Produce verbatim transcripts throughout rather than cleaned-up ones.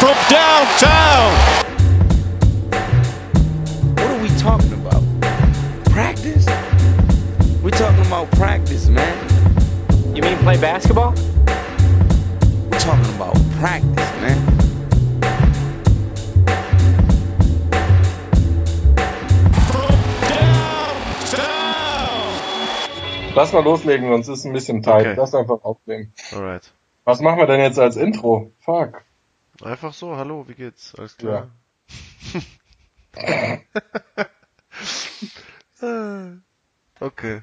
from downtown. What are we talking about? Practice? We're talking about practice, man. You mean play basketball? We're talking about practice, man. Lass mal loslegen, sonst ist es ein bisschen tight. Okay. Lass einfach aufnehmen. Alright. Was machen wir denn jetzt als Intro? Fuck. Einfach so, hallo, wie geht's? Alles klar? Ja. Okay.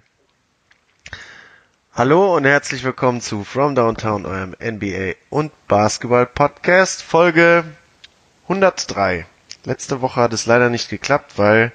Hallo und herzlich willkommen zu From Downtown, eurem N B A und Basketball Podcast, Folge hundertdrei. Letzte Woche hat es leider nicht geklappt, weil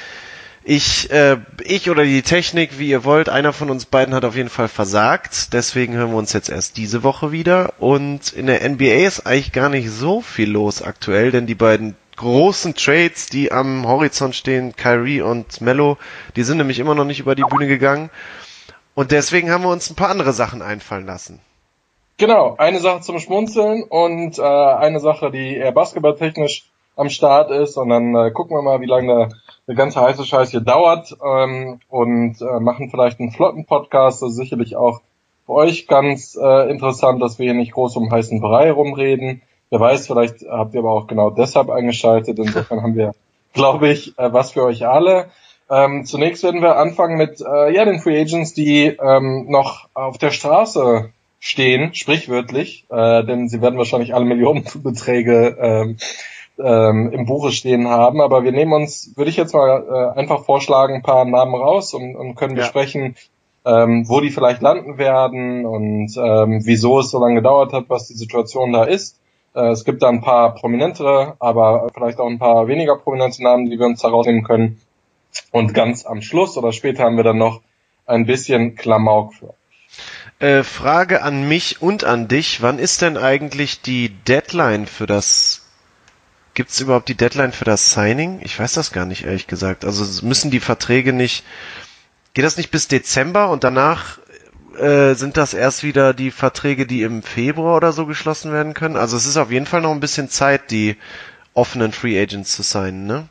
ich, äh, ich oder die Technik, wie ihr wollt, einer von uns beiden hat auf jeden Fall versagt. Deswegen hören wir uns jetzt erst diese Woche wieder. Und in der N B A ist eigentlich gar nicht so viel los aktuell, denn die beiden großen Trades, die am Horizont stehen, Kyrie und Melo, die sind nämlich immer noch nicht über die Bühne gegangen. Und deswegen haben wir uns ein paar andere Sachen einfallen lassen. Genau, eine Sache zum Schmunzeln und äh, eine Sache, die eher basketballtechnisch am Start ist. Und dann äh, gucken wir mal, wie lange der, der ganze heiße Scheiß hier dauert ähm, und äh, machen vielleicht einen flotten Podcast. Das ist sicherlich auch für euch ganz äh, interessant, dass wir hier nicht groß um heißen Brei rumreden. Wer weiß, vielleicht habt ihr aber auch genau deshalb eingeschaltet. Insofern haben wir, glaube ich, äh, was für euch alle. Ähm, zunächst werden wir anfangen mit äh, ja den Free Agents, die ähm, noch auf der Straße stehen, sprichwörtlich, äh, denn sie werden wahrscheinlich alle Millionenbeträge ähm, ähm, im Buche stehen haben. Aber wir nehmen uns, würde ich jetzt mal äh, einfach vorschlagen, ein paar Namen raus und, und können Ja. besprechen, ähm, wo die vielleicht landen werden und ähm, wieso es so lange gedauert hat, was die Situation da ist. Äh, es gibt da ein paar prominentere, aber vielleicht auch ein paar weniger prominente Namen, die wir uns da rausnehmen können. Und ganz am Schluss oder später haben wir dann noch ein bisschen Klamauk für euch. Äh, Frage an mich und an dich. Wann ist denn eigentlich die Deadline für das... Gibt's überhaupt die Deadline für das Signing? Ich weiß das gar nicht, ehrlich gesagt. Also müssen die Verträge nicht... Geht das nicht bis Dezember und danach äh, sind das erst wieder die Verträge, die im Februar oder so geschlossen werden können? Also es ist auf jeden Fall noch ein bisschen Zeit, die offenen Free Agents zu signen, ne?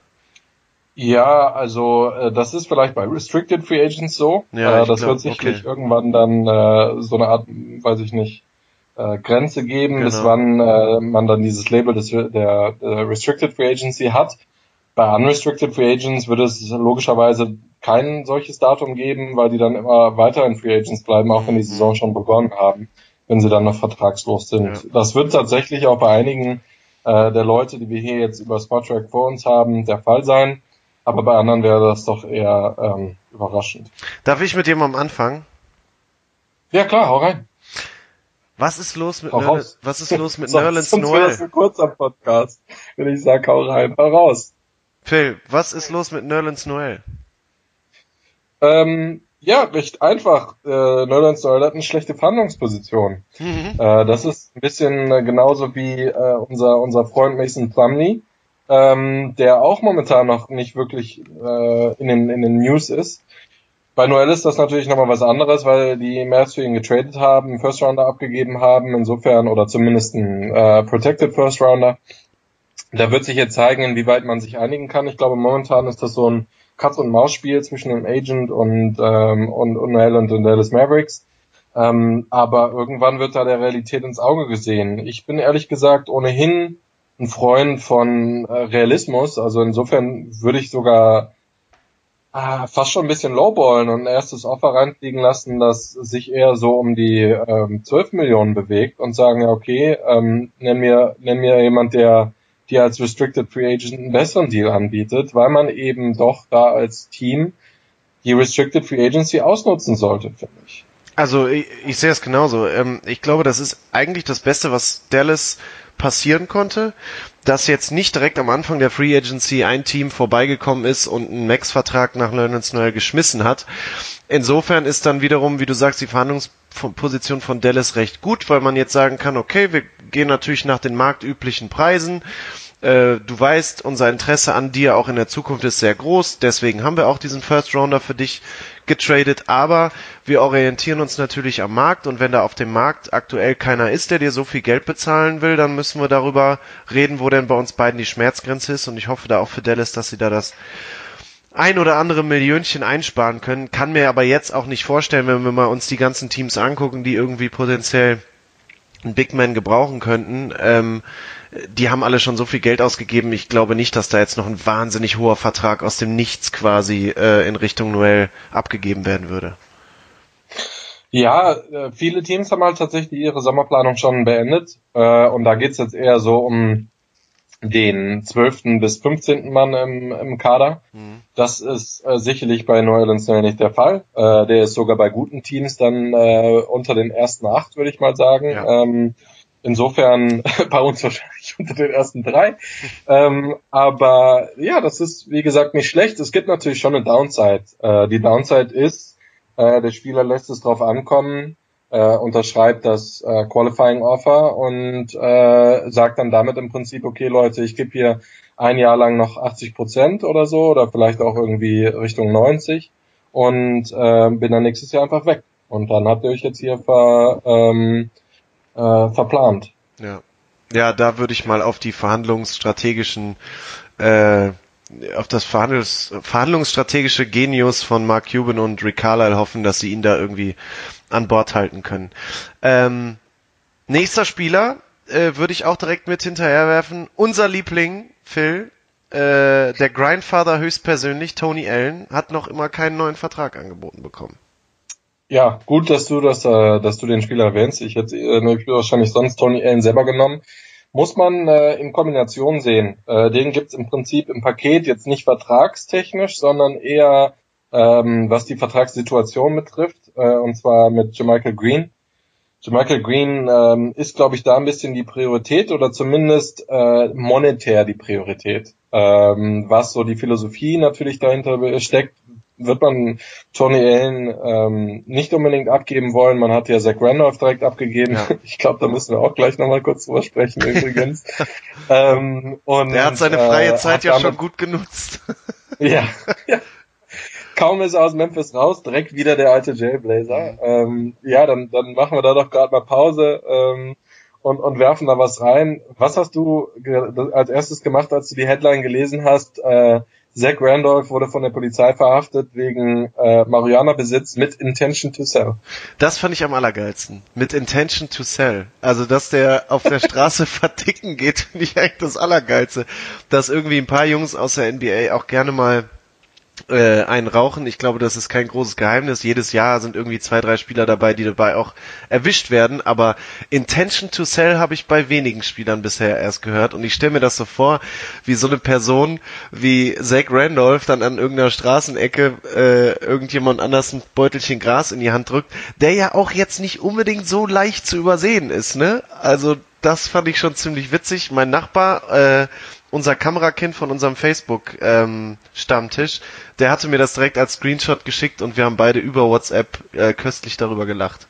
Ja, also äh, das ist vielleicht bei Restricted Free Agents so. Ja, äh, ich das glaub, wird sicherlich okay. irgendwann dann äh, so eine Art, weiß ich nicht, äh, Grenze geben, Genau. bis wann äh, man dann dieses Label des, der, der Restricted Free Agency hat. Bei Unrestricted Free Agents würde es logischerweise kein solches Datum geben, weil die dann immer weiterhin Free Agents bleiben, auch wenn die Saison schon begonnen haben, wenn sie dann noch vertragslos sind. Ja. Das wird tatsächlich auch bei einigen äh, der Leute, die wir hier jetzt über Spotrac vor uns haben, der Fall sein. Aber bei anderen wäre das doch eher ähm, überraschend. Darf ich mit jemandem anfangen? Ja klar, hau rein. Was ist los mit Hau Nerlens, raus. was ist los mit Sonst- Nerlens Sonst wäre das Noel? ein kurzer Podcast, wenn ich sage, hau rein, hau raus. Phil, was ist los mit Nerlens Noel? Ähm, ja, recht einfach. Äh, Nerlens Noel hat eine schlechte Verhandlungsposition. Mhm. Äh, das ist ein bisschen äh, genauso wie äh, unser unser Freund Mason Plumlee, ähm, der auch momentan noch nicht wirklich äh, in den in den News ist. Bei Noel ist das natürlich nochmal was anderes, weil die Mavs für ihn getradet haben, einen First Rounder abgegeben haben, insofern, oder zumindest einen äh, Protected First Rounder. Da wird sich jetzt zeigen, inwieweit man sich einigen kann. Ich glaube, momentan ist das so ein Katz-und-Maus-Spiel zwischen dem Agent und, ähm, und, und Noel und den Dallas Mavericks. Ähm, aber irgendwann wird da der Realität ins Auge gesehen. Ich bin ehrlich gesagt ohnehin ein Freund von äh, Realismus. Also insofern würde ich sogar ah, fast schon ein bisschen lowballen und ein erstes Offer reinfliegen lassen, das sich eher so um die ähm, zwölf Millionen bewegt und sagen, ja okay, ähm, nenn mir, nenn mir jemand, der dir als Restricted Free Agent einen besseren Deal anbietet, weil man eben doch da als Team die Restricted Free Agency ausnutzen sollte, finde ich. Also ich, ich sehe es genauso. Ähm, ich glaube, das ist eigentlich das Beste, was Dallas passieren konnte, dass jetzt nicht direkt am Anfang der Free Agency ein Team vorbeigekommen ist und einen Max-Vertrag nach Nerlens Noel geschmissen hat. Insofern ist dann wiederum, wie du sagst, die Verhandlungsposition von Dallas recht gut, weil man jetzt sagen kann, okay, wir gehen natürlich nach den marktüblichen Preisen. äh, du weißt, unser Interesse an dir auch in der Zukunft ist sehr groß, deswegen haben wir auch diesen First Rounder für dich getradet, aber wir orientieren uns natürlich am Markt und wenn da auf dem Markt aktuell keiner ist, der dir so viel Geld bezahlen will, dann müssen wir darüber reden, wo denn bei uns beiden die Schmerzgrenze ist und ich hoffe da auch für Dallas, dass sie da das ein oder andere Millionchen einsparen können, kann mir aber jetzt auch nicht vorstellen, wenn wir mal uns die ganzen Teams angucken, die irgendwie potenziell einen Big Man gebrauchen könnten, ähm, die haben alle schon so viel Geld ausgegeben, ich glaube nicht, dass da jetzt noch ein wahnsinnig hoher Vertrag aus dem Nichts quasi äh, in Richtung Noel abgegeben werden würde. Ja, viele Teams haben halt tatsächlich ihre Sommerplanung schon beendet äh, und da geht's jetzt eher so um den zwölften bis fünfzehnten Mann im, im Kader. Mhm. Das ist äh, sicherlich bei New Orleans nicht der Fall. Äh, der ist sogar bei guten Teams dann äh, unter den ersten acht, würde ich mal sagen. Ja. Ähm, insofern bei uns wahrscheinlich unter den ersten drei. ähm, aber ja, das ist wie gesagt nicht schlecht. Es gibt natürlich schon eine Downside. Äh, die Downside ist, äh, der Spieler lässt es drauf ankommen, äh, unterschreibt das äh, Qualifying Offer und äh, sagt dann damit im Prinzip, okay Leute, ich gebe hier ein Jahr lang noch achtzig Prozent oder so oder vielleicht auch irgendwie Richtung neunzig und äh, bin dann nächstes Jahr einfach weg. Und dann habt ihr euch jetzt hier ver, ähm, äh, verplant. Ja, ja, da würde ich mal auf die verhandlungsstrategischen äh, auf das Verhandlungs verhandlungsstrategische Genius von Mark Cuban und Rick Carlisle hoffen, dass sie ihn da irgendwie an Bord halten können. Ähm, nächster Spieler äh, würde ich auch direkt mit hinterherwerfen. Unser Liebling, Phil, äh, der Grindfather höchstpersönlich, Tony Allen, hat noch immer keinen neuen Vertrag angeboten bekommen. Ja, gut, dass du das, äh, dass du den Spieler erwähnst. Ich hätte äh, wahrscheinlich sonst Tony Allen selber genommen. Muss man äh, in Kombination sehen. Äh, den gibt's im Prinzip im Paket jetzt nicht vertragstechnisch, sondern eher ähm, was die Vertragssituation betrifft, äh, und zwar mit Jermichael Green. Jermichael Green ähm, ist, glaube ich, da ein bisschen die Priorität oder zumindest äh, monetär die Priorität. Ähm, was so die Philosophie natürlich dahinter steckt, wird man Tony Allen ähm, nicht unbedingt abgeben wollen. Man hat ja Zach Randolph direkt abgegeben. Ja. Ich glaube, da müssen wir auch gleich nochmal kurz drüber sprechen übrigens. ähm, und, Der hat seine freie äh, Zeit ja damit schon gut genutzt. ja, ja. Kaum ist er aus Memphis raus, direkt wieder der alte Jailblazer. Mhm. Ähm, ja, dann, dann machen wir da doch gerade mal Pause ähm, und, und werfen da was rein. Was hast du als erstes gemacht, als du die Headline gelesen hast? Äh, Zach Randolph wurde von der Polizei verhaftet wegen äh, Marihuana-Besitz mit Intention to Sell. Das fand ich am allergeilsten. Mit Intention to Sell. Also, dass der auf der Straße verticken geht, finde ich eigentlich das Allergeilste. Dass irgendwie ein paar Jungs aus der N B A auch gerne mal äh, einen rauchen. Ich glaube, das ist kein großes Geheimnis. Jedes Jahr sind irgendwie zwei, drei Spieler dabei, die dabei auch erwischt werden. Aber Intention to Sell habe ich bei wenigen Spielern bisher erst gehört. Und ich stelle mir das so vor, wie so eine Person wie Zach Randolph dann an irgendeiner Straßenecke äh, irgendjemand anders ein Beutelchen Gras in die Hand drückt, der ja auch jetzt nicht unbedingt so leicht zu übersehen ist, ne? Also das fand ich schon ziemlich witzig. Mein Nachbar, äh, unser Kamerakind von unserem Facebook-Stammtisch, ähm, der hatte mir das direkt als Screenshot geschickt und wir haben beide über WhatsApp äh, köstlich darüber gelacht.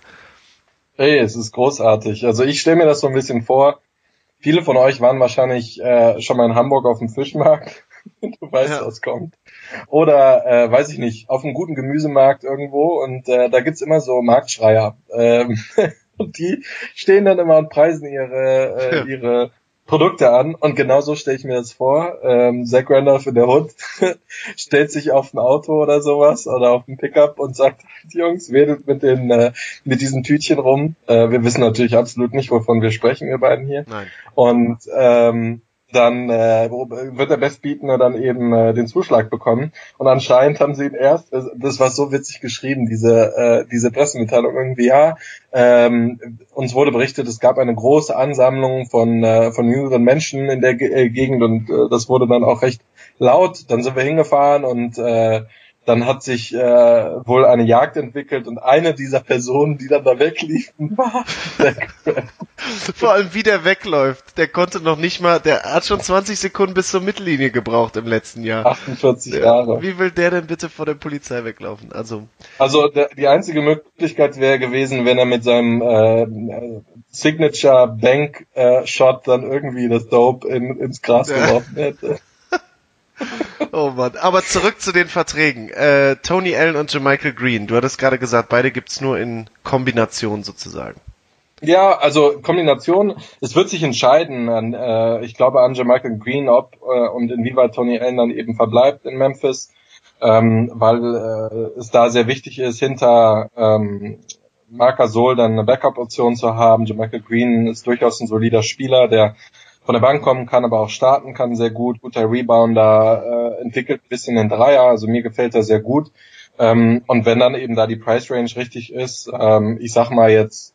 Hey, es ist großartig. Also ich stelle mir das so ein bisschen vor, viele von euch waren wahrscheinlich äh, schon mal in Hamburg auf dem Fischmarkt, du weißt, ja. was kommt. Oder, äh, weiß ich nicht, auf einem guten Gemüsemarkt irgendwo und äh, da gibt's immer so Marktschreier. Ähm, und die stehen dann immer und preisen ihre äh, ja. ihre Produkte an und genau so stelle ich mir das vor. Ähm, Zach Randolph in der Hood stellt sich auf ein Auto oder sowas oder auf ein Pickup und sagt, Jungs, wedelt mit den äh, mit diesen Tütchen rum. Äh, wir wissen natürlich absolut nicht, wovon wir sprechen, wir beiden hier. Nein. Und ähm, dann äh, wird der Bestbietende dann eben äh, den Zuschlag bekommen. Und anscheinend haben sie ihn erst, das, das war so witzig geschrieben, diese äh, diese Pressemitteilung irgendwie, ja, ähm, uns wurde berichtet, es gab eine große Ansammlung von äh, von jüngeren Menschen in der Ge- äh, Gegend und äh, das wurde dann auch recht laut. Dann sind wir hingefahren und äh, Dann hat sich äh, wohl eine Jagd entwickelt und eine dieser Personen, die dann da wegliefen, war der Vor allem wie der wegläuft. Der konnte noch nicht mal, der hat schon zwanzig Sekunden bis zur Mittellinie gebraucht im letzten Jahr. achtundvierzig Der, Jahre. Wie will der denn bitte vor der Polizei weglaufen? Also, Also der, die einzige Möglichkeit wäre gewesen, wenn er mit seinem äh, Signature Bank äh, Shot dann irgendwie das Dope in, ins Gras Ja. geworfen hätte. oh Mann. Aber zurück zu den Verträgen. Äh, Tony Allen und Jermichael Green. Du hattest gerade gesagt, beide gibt's nur in Kombination sozusagen. Ja, also Kombination, es wird sich entscheiden, an, äh, ich glaube an Jermichael Green, ob äh, und inwieweit Tony Allen dann eben verbleibt in Memphis, ähm, weil äh, es da sehr wichtig ist, hinter ähm, Marc Gasol dann eine Backup-Option zu haben. Jermichael Green ist durchaus ein solider Spieler, der von der Bank kommen kann, aber auch starten kann sehr gut, guter Rebounder, äh, entwickelt ein bisschen den Dreier, also mir gefällt er sehr gut. Ähm, und wenn dann eben da die Price Range richtig ist, ähm, ich sag mal jetzt,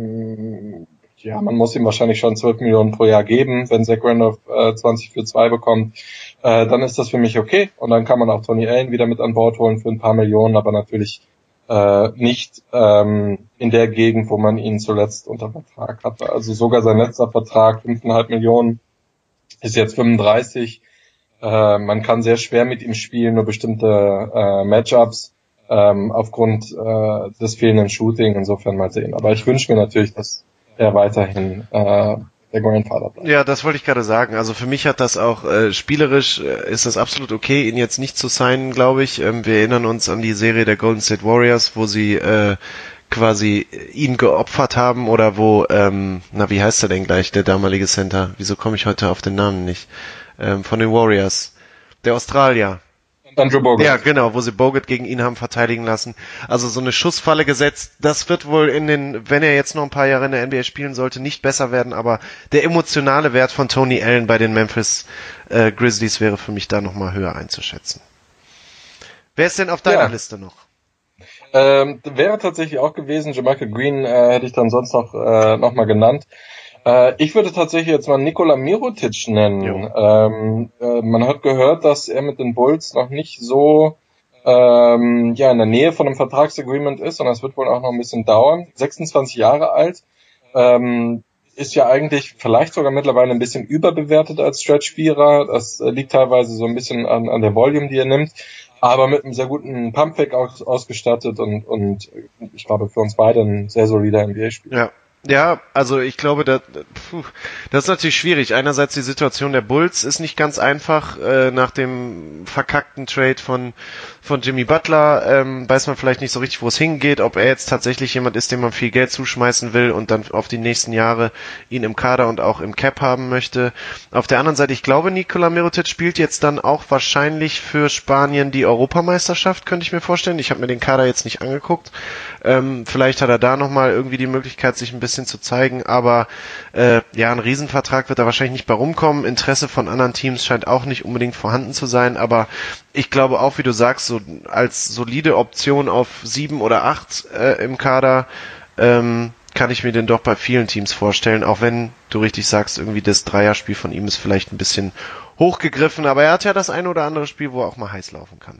mh, ja, man muss ihm wahrscheinlich schon zwölf Millionen pro Jahr geben, wenn Zach Randolph äh, zwanzig für zwei bekommt, äh, dann ist das für mich okay. Und dann kann man auch Tony Allen wieder mit an Bord holen für ein paar Millionen, aber natürlich äh, nicht ähm, in der Gegend, wo man ihn zuletzt unter Vertrag hatte. Also sogar sein letzter Vertrag, fünf Komma fünf Millionen, ist jetzt fünfunddreißig. Äh, man kann sehr schwer mit ihm spielen, nur bestimmte äh, Matchups ähm, aufgrund äh, des fehlenden Shooting. Insofern mal sehen. Aber ich wünsche mir natürlich, dass er weiterhin äh, der Grandfather bleibt. Ja, das wollte ich gerade sagen. Also für mich hat das auch äh, spielerisch äh, ist das absolut okay, ihn jetzt nicht zu signen, glaube ich. Ähm, wir erinnern uns an die Serie der Golden State Warriors, wo sie äh, quasi ihn geopfert haben oder wo, ähm, na wie heißt er denn gleich, der damalige Center? Wieso komme ich heute auf den Namen nicht? Ähm, von den Warriors. Der Australier. Andrew Bogut. Ja, genau, wo sie Bogut gegen ihn haben verteidigen lassen. Also so eine Schussfalle gesetzt. Das wird wohl in den, wenn er jetzt noch ein paar Jahre in der N B A spielen sollte, nicht besser werden, aber der emotionale Wert von Tony Allen bei den Memphis äh, Grizzlies wäre für mich da nochmal höher einzuschätzen. Wer ist denn auf deiner Ja. Liste noch? Ähm, wäre tatsächlich auch gewesen, Jermichael Green äh, hätte ich dann sonst noch, äh, noch mal genannt. Äh, ich würde tatsächlich jetzt mal Nikola Mirotic nennen. Ähm, äh, man hat gehört, dass er mit den Bulls noch nicht so ähm, ja in der Nähe von einem Vertragsagreement ist, und das wird wohl auch noch ein bisschen dauern. sechsundzwanzig Jahre alt, ähm, ist ja eigentlich vielleicht sogar mittlerweile ein bisschen überbewertet als Stretch-Vierer. Das äh, liegt teilweise so ein bisschen an, an der Volume, die er nimmt, aber mit einem sehr guten Pumpfake aus, ausgestattet und, und ich glaube für uns beide ein sehr solider N B A-Spieler. Ja. Ja, also ich glaube, das, puh, das ist natürlich schwierig. Einerseits die Situation der Bulls ist nicht ganz einfach. Äh, nach dem verkackten Trade von von Jimmy Butler ähm, weiß man vielleicht nicht so richtig, wo es hingeht, ob er jetzt tatsächlich jemand ist, dem man viel Geld zuschmeißen will und dann auf die nächsten Jahre ihn im Kader und auch im Cap haben möchte. Auf der anderen Seite, ich glaube, Nikola Mirotic spielt jetzt dann auch wahrscheinlich für Spanien die Europameisterschaft, könnte ich mir vorstellen. Ich habe mir den Kader jetzt nicht angeguckt. Ähm, vielleicht hat er da nochmal irgendwie die Möglichkeit, sich ein bisschen zu zeigen, aber äh, ja, ein Riesenvertrag wird da wahrscheinlich nicht bei rumkommen. Interesse von anderen Teams scheint auch nicht unbedingt vorhanden zu sein, aber ich glaube auch, wie du sagst, so als solide Option auf sieben oder acht äh, im Kader ähm, kann ich mir den doch bei vielen Teams vorstellen, auch wenn du richtig sagst, irgendwie das Dreierspiel von ihm ist vielleicht ein bisschen hochgegriffen, aber er hat ja das ein oder andere Spiel, wo er auch mal heiß laufen kann.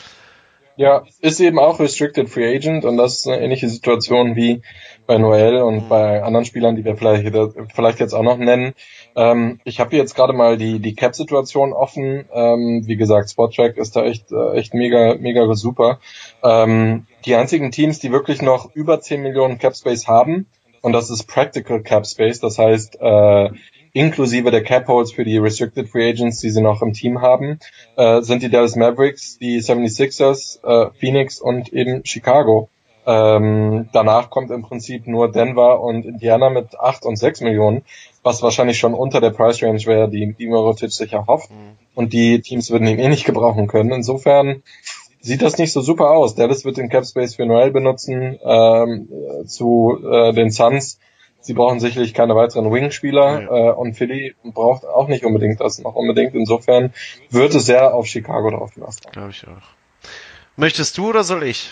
Ja, ist eben auch Restricted Free Agent, und das ist eine ähnliche Situation wie bei Noel und Mhm. bei anderen Spielern, die wir vielleicht, vielleicht jetzt auch noch nennen. Ähm, ich habe hier jetzt gerade mal die die Cap-Situation offen. Ähm, wie gesagt, Spotrac ist da echt äh, echt mega mega super. Ähm, die einzigen Teams, die wirklich noch über zehn Millionen Cap Space haben, und das ist Practical Cap Space, das heißt äh, inklusive der Cap Holds für die Restricted Free Agents, die sie noch im Team haben, äh, sind die Dallas Mavericks, die seventy-sixers, äh, Phoenix und eben Chicago. Ähm, danach kommt im Prinzip nur Denver und Indiana mit acht und sechs Millionen, was wahrscheinlich schon unter der Price Range wäre, die, die Mirotic sich erhofft. Mhm. Und die Teams würden ihn eh nicht gebrauchen können. Insofern sieht das nicht so super aus. Dallas wird den Cap Space für Noel benutzen, ähm, zu äh, den Suns. Sie brauchen sicherlich keine weiteren Wing-Spieler, Ja. äh, und Philly braucht auch nicht unbedingt das noch unbedingt. Insofern wird es sehr auf Chicago drauf gelassen. Glaube ich auch. Möchtest du oder soll ich?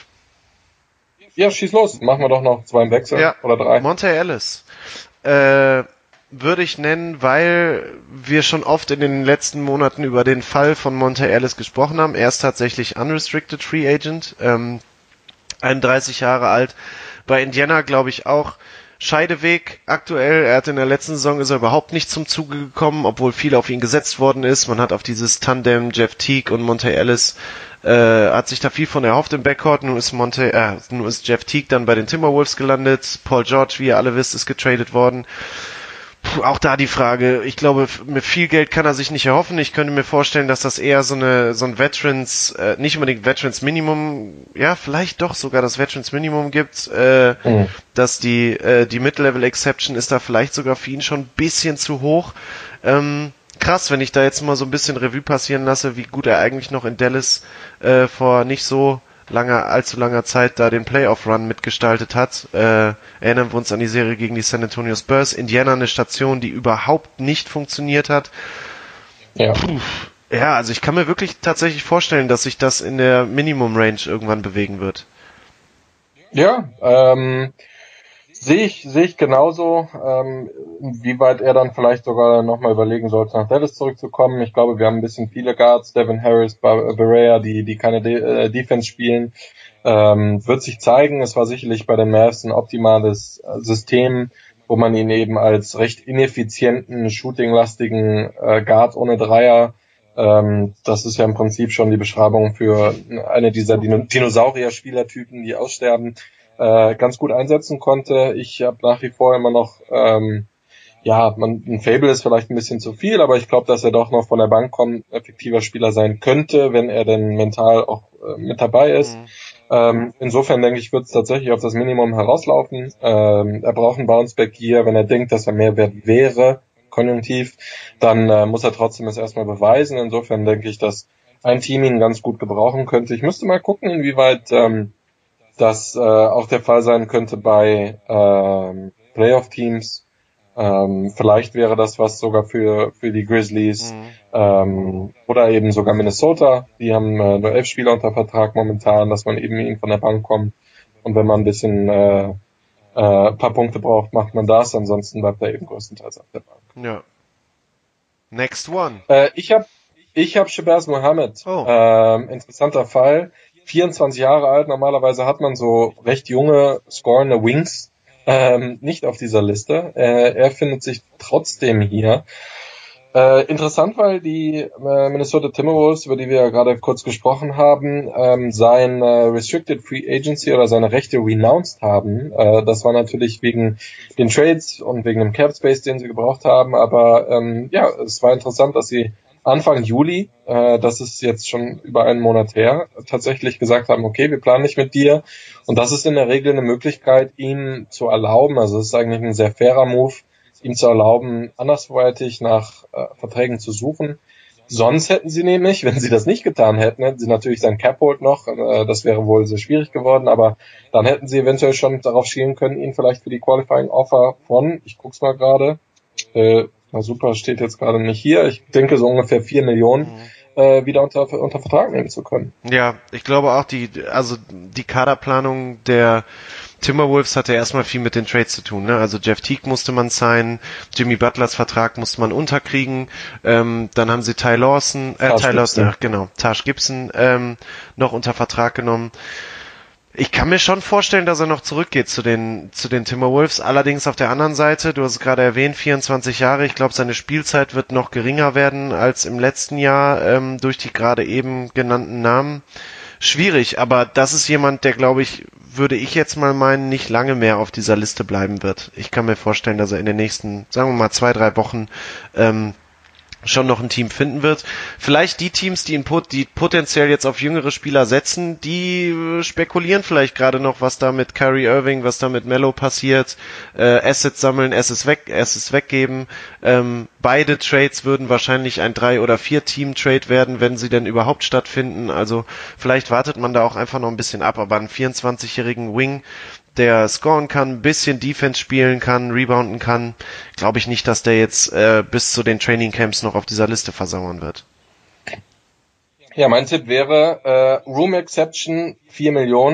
Ja, schieß los. Machen wir doch noch zwei im Wechsel Ja. oder drei. Monte Ellis. Äh, würde ich nennen, weil wir schon oft in den letzten Monaten über den Fall von Monta Ellis gesprochen haben. Er ist tatsächlich Unrestricted Free Agent, ähm, einunddreißig Jahre alt. Bei Indiana glaube ich auch Scheideweg aktuell. Er hat in der letzten Saison ist er überhaupt nicht zum Zuge gekommen, obwohl viel auf ihn gesetzt worden ist. Man hat auf dieses Tandem Jeff Teague und Monta Ellis äh, hat sich da viel von erhofft im Backcourt. Nun ist Monta, äh, nun ist Jeff Teague dann bei den Timberwolves gelandet. Paul George, wie ihr alle wisst, ist getradet worden. Puh, auch da die Frage, ich glaube, mit viel Geld kann er sich nicht erhoffen. Ich könnte mir vorstellen, dass das eher so eine so ein Veterans, äh, nicht unbedingt Veterans Minimum, ja, vielleicht doch sogar das Veterans Minimum gibt, äh, mhm. dass die äh, die Mid-Level Exception ist da vielleicht sogar für ihn schon ein bisschen zu hoch. Ähm, krass, wenn ich da jetzt mal so ein bisschen Revue passieren lasse, wie gut er eigentlich noch in Dallas äh, vor nicht so langer, allzu langer Zeit da den Playoff-Run mitgestaltet hat. Äh, erinnern wir uns an die Serie gegen die San Antonio Spurs. Indiana eine Station, die überhaupt nicht funktioniert hat. Ja. Puh. Ja, also ich kann mir wirklich tatsächlich vorstellen, dass sich das in der Minimum-Range irgendwann bewegen wird. Ja, ähm, sehe ich, sehe ich genauso, ähm, wie weit er dann vielleicht sogar nochmal überlegen sollte, nach Dallas zurückzukommen. Ich glaube, wir haben ein bisschen viele Guards, Devin Harris, Barea, die, die keine De- äh, Defense spielen. Ähm, wird sich zeigen, es war sicherlich bei den Mavs ein optimales System, wo man ihn eben als recht ineffizienten, shootinglastigen äh, Guard ohne Dreier, ähm, das ist ja im Prinzip schon die Beschreibung für eine dieser Din- Dinosaurier-Spielertypen, die aussterben, Äh, ganz gut einsetzen konnte. Ich habe nach wie vor immer noch, ähm, ja, man, ein Fable ist vielleicht ein bisschen zu viel, aber ich glaube, dass er doch noch von der Bank kommt, effektiver Spieler sein könnte, wenn er denn mental auch äh, mit dabei ist. Mhm. Ähm, insofern denke ich, wird es tatsächlich auf das Minimum herauslaufen. Ähm, er braucht einen Bounceback hier, wenn er denkt, dass er mehr wert wäre, konjunktiv, dann äh, muss er trotzdem es erstmal beweisen. Insofern denke ich, dass ein Team ihn ganz gut gebrauchen könnte. Ich müsste mal gucken, inwieweit ähm, das äh, auch der Fall sein könnte bei ähm, Playoff-Teams. Ähm, vielleicht wäre das was sogar für für die Grizzlies mhm. ähm, oder eben sogar Minnesota. Die haben äh, nur elf Spieler unter Vertrag momentan, dass man eben ihn von der Bank kommt. Und wenn man ein bisschen äh, äh, ein paar Punkte braucht, macht man das. Ansonsten bleibt er eben größtenteils auf der Bank. Ja. Next one. Äh, ich habe ich hab Shabazz Muhammad. Oh. Ähm, interessanter Fall. vierundzwanzig Jahre alt, normalerweise hat man so recht junge, scorende Wings ähm, nicht auf dieser Liste. Äh, er findet sich trotzdem hier. Äh, interessant, weil die äh, Minnesota Timberwolves, über die wir ja gerade kurz gesprochen haben, ähm, sein äh, Restricted Free Agency oder seine Rechte renounced haben. Äh, das war natürlich wegen den Trades und wegen dem Cap Space, den sie gebraucht haben, aber ähm, ja, es war interessant, dass sie Anfang Juli, äh, das ist jetzt schon über einen Monat her, tatsächlich gesagt haben, okay, wir planen nicht mit dir. Und das ist in der Regel eine Möglichkeit, ihm zu erlauben, also es ist eigentlich ein sehr fairer Move, ihm zu erlauben, andersweitig nach äh, Verträgen zu suchen. Sonst hätten sie nämlich, wenn sie das nicht getan hätten, hätten sie natürlich sein Cap-Hold noch, äh, das wäre wohl sehr schwierig geworden, aber dann hätten sie eventuell schon darauf schielen können, ihn vielleicht für die Qualifying Offer von, ich guck's mal gerade, äh, na super, steht jetzt gerade nicht hier. Ich denke, so ungefähr vier Millionen mhm. äh, wieder unter, unter Vertrag nehmen zu können. Ja, ich glaube auch, die, also die Kaderplanung der Timberwolves hatte erstmal viel mit den Trades zu tun, ne? Also Jeff Teague musste man signen, Jimmy Butlers Vertrag musste man unterkriegen, ähm, dann haben sie Ty Lawson, äh, Ty Lawson, ach, genau, Taj Gibson ähm, noch unter Vertrag genommen. Ich kann mir schon vorstellen, dass er noch zurückgeht zu den zu den Timberwolves. Allerdings auf der anderen Seite, du hast es gerade erwähnt, vierundzwanzig Jahre. Ich glaube, seine Spielzeit wird noch geringer werden als im letzten Jahr ähm, durch die gerade eben genannten Namen. Schwierig, aber das ist jemand, der, glaube ich, würde ich jetzt mal meinen, nicht lange mehr auf dieser Liste bleiben wird. Ich kann mir vorstellen, dass er in den nächsten, sagen wir mal, zwei, drei Wochen ähm, schon noch ein Team finden wird. Vielleicht die Teams, die, in, die potenziell jetzt auf jüngere Spieler setzen, die äh, spekulieren vielleicht gerade noch, was da mit Kyrie Irving, was da mit Melo passiert, äh, Assets sammeln, Assets, weg, Assets weggeben. Ähm, beide Trades würden wahrscheinlich ein drei- oder vier-Team-Trade werden, wenn sie denn überhaupt stattfinden. Also vielleicht wartet man da auch einfach noch ein bisschen ab, aber einen vierundzwanzigjährigen Wing, der scoren kann, ein bisschen Defense spielen kann, rebounden kann, glaube ich nicht, dass der jetzt äh, bis zu den Training Camps noch auf dieser Liste versauern wird. Ja, mein Tipp wäre äh, Room Exception vier Millionen.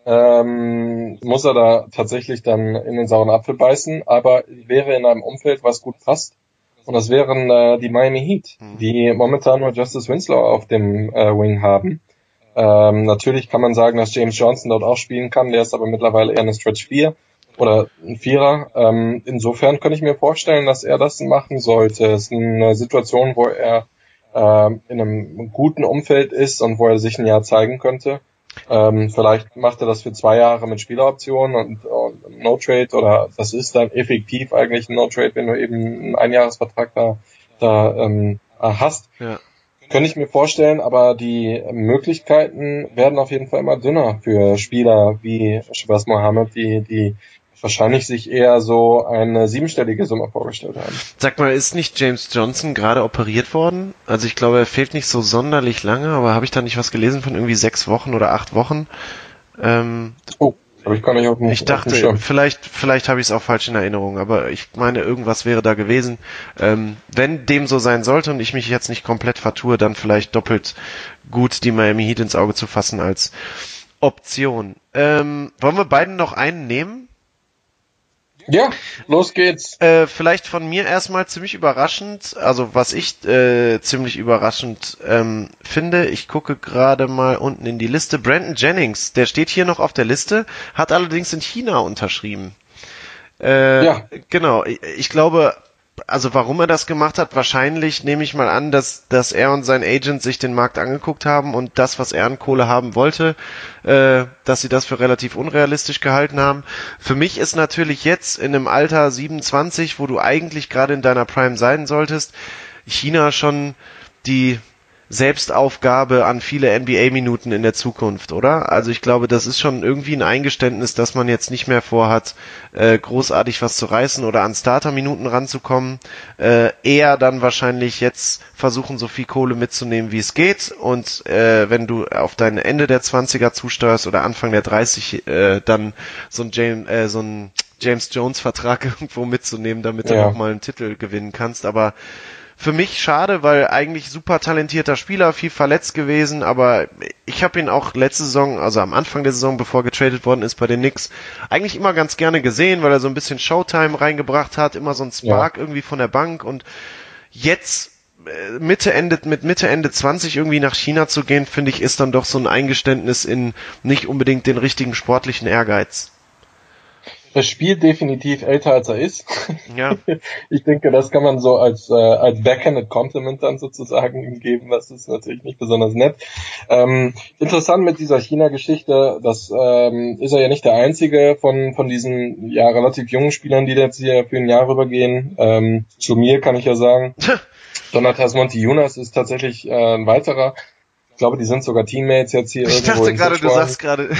ähm, muss er da tatsächlich dann in den sauren Apfel beißen, aber wäre in einem Umfeld, was gut passt. Und das wären äh, die Miami Heat, die momentan nur Justice Winslow auf dem äh, Wing haben. Ähm, natürlich kann man sagen, dass James Johnson dort auch spielen kann, der ist aber mittlerweile eher eine Stretch vier oder ein Vierer. Ähm, insofern könnte ich mir vorstellen, dass er das machen sollte. Es ist eine Situation, wo er äh, in einem guten Umfeld ist und wo er sich ein Jahr zeigen könnte. Ähm, vielleicht macht er das für zwei Jahre mit Spieleroptionen und, und No-Trade, oder das ist dann effektiv eigentlich ein No-Trade, wenn du eben einen Einjahresvertrag da, da ähm, hast. Ja. Könnte ich mir vorstellen, aber die Möglichkeiten werden auf jeden Fall immer dünner für Spieler wie Shabazz Mohammed, die, die wahrscheinlich sich eher so eine siebenstellige Summe vorgestellt haben. Sag mal, ist nicht James Johnson gerade operiert worden? Also ich glaube, er fehlt nicht so sonderlich lange, aber habe ich da nicht was gelesen von irgendwie sechs Wochen oder acht Wochen? Ähm, oh, aber ich kann nicht auf den Ich dachte, vielleicht, vielleicht habe ich es auch falsch in Erinnerung, aber ich meine, irgendwas wäre da gewesen. Ähm, wenn dem so sein sollte und ich mich jetzt nicht komplett vertue, dann vielleicht doppelt gut die Miami Heat ins Auge zu fassen als Option. Ähm, wollen wir beiden noch einen nehmen? Ja, los geht's. Äh, vielleicht von mir erstmal ziemlich überraschend, also was ich äh, ziemlich überraschend ähm, finde, ich gucke gerade mal unten in die Liste, Brandon Jennings, der steht hier noch auf der Liste, hat allerdings in China unterschrieben. Äh, ja. Genau, ich, ich glaube, also warum er das gemacht hat, wahrscheinlich nehme ich mal an, dass, dass er und sein Agent sich den Markt angeguckt haben und das, was er an Kohle haben wollte, äh, dass sie das für relativ unrealistisch gehalten haben. Für mich ist natürlich jetzt in einem Alter siebenundzwanzig, wo du eigentlich gerade in deiner Prime sein solltest, China schon die Selbstaufgabe an viele N B A-Minuten in der Zukunft, oder? Also ich glaube, das ist schon irgendwie ein Eingeständnis, dass man jetzt nicht mehr vorhat, äh, großartig was zu reißen oder an Starter-Minuten ranzukommen. Äh, eher dann wahrscheinlich jetzt versuchen, so viel Kohle mitzunehmen, wie es geht. Und äh, wenn du auf dein Ende der zwanziger zusteuerst oder Anfang der dreißig, äh, dann so ein James, äh, so ein James Jones-Vertrag irgendwo mitzunehmen, damit ja. du nochmal einen Titel gewinnen kannst. Aber für mich schade, weil eigentlich super talentierter Spieler, viel verletzt gewesen, aber ich habe ihn auch letzte Saison, also am Anfang der Saison, bevor getradet worden ist bei den Knicks, eigentlich immer ganz gerne gesehen, weil er so ein bisschen Showtime reingebracht hat, immer so ein Spark ja. irgendwie von der Bank, und jetzt Mitte, Ende, mit Mitte, Ende zwanzig irgendwie nach China zu gehen, finde ich, ist dann doch so ein Eingeständnis in nicht unbedingt den richtigen sportlichen Ehrgeiz. Er spielt definitiv älter, als er ist. Ja. Ich denke, das kann man so als äh, als backhanded Compliment dann sozusagen geben. Das ist natürlich nicht besonders nett. Ähm, interessant mit dieser China-Geschichte, das ähm, ist er ja nicht der einzige von von diesen ja relativ jungen Spielern, die jetzt hier für ein Jahr rübergehen. Ähm, zu mir kann ich ja sagen, Donatas Motiejunas ist tatsächlich äh, ein weiterer. Ich glaube, die sind sogar Teammates jetzt hier ich irgendwo. Ich dachte gerade, du sagst gerade...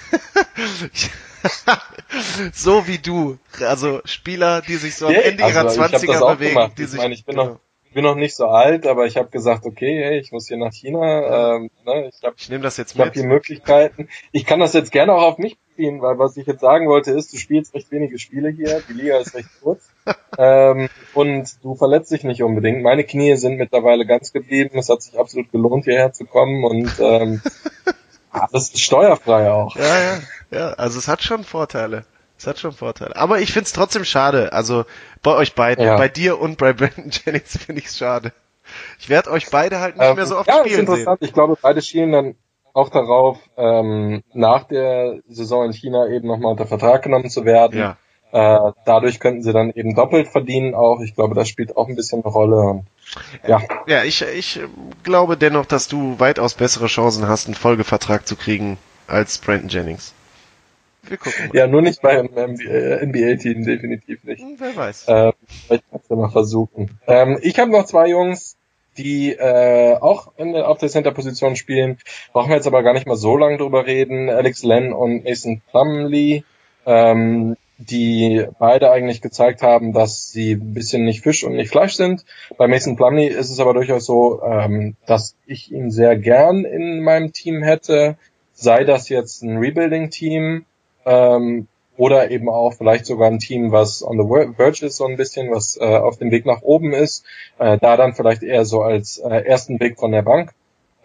So wie du, also Spieler, die sich so am yeah, Ende also ihrer zwanziger bewegen. Gemacht. Die ich sich, meine, ich bin, genau. noch, bin noch nicht so alt, aber ich habe gesagt, okay, hey, ich muss hier nach China. Ähm, ne, ich habe ich nehme das jetzt ich hab mit. hier Möglichkeiten. Ich kann das jetzt gerne auch auf mich ziehen, weil was ich jetzt sagen wollte ist, du spielst recht wenige Spiele hier, die Liga ist recht kurz ähm, und du verletzt dich nicht unbedingt. Meine Knie sind mittlerweile ganz geblieben, es hat sich absolut gelohnt, hierher zu kommen, und ähm, das ist steuerfrei auch. Ja, ja, ja, also es hat schon Vorteile. Es hat schon Vorteile. Aber ich find's trotzdem schade. Also bei euch beiden, ja. bei dir und bei Brandon Jennings finde ich's schade. Ich werde euch beide halt nicht ähm, mehr so oft ja, spielen ist interessant. sehen. Ich glaube, beide schielen dann auch darauf, ähm, nach der Saison in China eben nochmal unter Vertrag genommen zu werden. Ja. Äh, dadurch könnten sie dann eben doppelt verdienen auch. Ich glaube, das spielt auch ein bisschen eine Rolle. Und, ja, ja ich, ich glaube dennoch, dass du weitaus bessere Chancen hast, einen Folgevertrag zu kriegen als Brandon Jennings. Wir gucken mal. Ja, nur nicht beim N B A-Team, definitiv nicht. Hm, wer weiß. Äh, ich kann es ja mal versuchen. Ähm, ich habe noch zwei Jungs, die äh, auch in, auf der Center-Position spielen. Brauchen wir jetzt aber gar nicht mal so lange drüber reden. Alex Len und Mason Plumlee, ähm, die beide eigentlich gezeigt haben, dass sie ein bisschen nicht Fisch und nicht Fleisch sind. Bei Mason Plumlee ist es aber durchaus so, ähm, dass ich ihn sehr gern in meinem Team hätte. Sei das jetzt ein Rebuilding-Team, ähm, oder eben auch vielleicht sogar ein Team, was on the verge ist, so ein bisschen, was äh, auf dem Weg nach oben ist, äh, da dann vielleicht eher so als äh, ersten Weg von der Bank.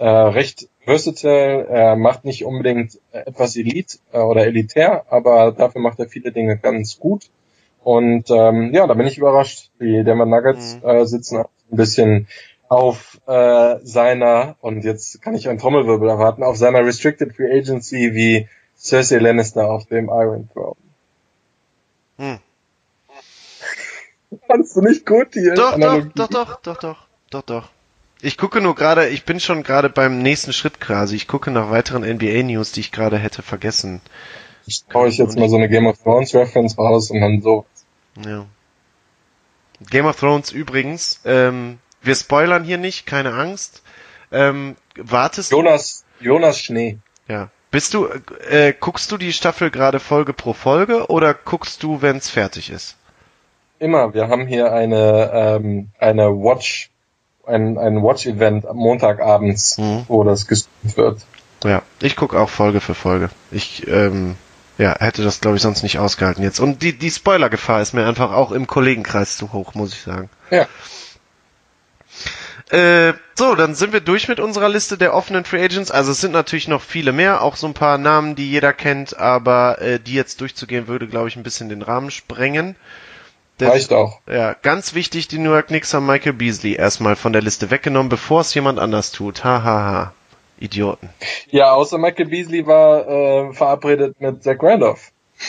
äh, recht versatile, er macht nicht unbedingt etwas Elite äh, oder elitär, aber dafür macht er viele Dinge ganz gut. Und ähm, ja, da bin ich überrascht. Die Denver Nuggets mhm. äh, sitzen ein bisschen auf äh, seiner, und jetzt kann ich einen Trommelwirbel erwarten, auf seiner Restricted Free Agency wie Cersei Lannister auf dem Iron Throne. Hm. Fandst du nicht gut, die Doch, Analogie? doch, doch, doch, doch, doch, doch, doch. Ich gucke nur gerade, ich bin schon gerade beim nächsten Schritt quasi. Ich gucke nach weiteren N B A-News, die ich gerade hätte vergessen. Ich traue ich jetzt mal so eine Game of Thrones Reference raus und dann so. Ja. Game of Thrones übrigens, ähm, wir spoilern hier nicht, keine Angst. Ähm, wartest Jonas, Jonas Schnee. Ja. Bist du, äh, guckst du die Staffel gerade Folge pro Folge oder guckst du, wenn's fertig ist? Immer. Wir haben hier eine, ähm, eine Watch, ein, ein Watch-Event am Montagabends, mhm. wo das gestreamt wird. Ja, ich gucke auch Folge für Folge. Ich, ähm, ja, hätte das, glaube ich, sonst nicht ausgehalten jetzt. Und die, die Spoiler-Gefahr ist mir einfach auch im Kollegenkreis zu hoch, muss ich sagen. Ja. Äh, so, dann sind wir durch mit unserer Liste der offenen Free Agents. Also es sind natürlich noch viele mehr, auch so ein paar Namen, die jeder kennt, aber äh, die jetzt durchzugehen würde, glaube ich, ein bisschen den Rahmen sprengen. Das, reicht auch. Ja, ganz wichtig, die New York Knicks haben Michael Beasley erstmal von der Liste weggenommen, bevor es jemand anders tut. Ha, ha, ha. Idioten. Ja, außer Michael Beasley war äh, verabredet mit Zach Randolph.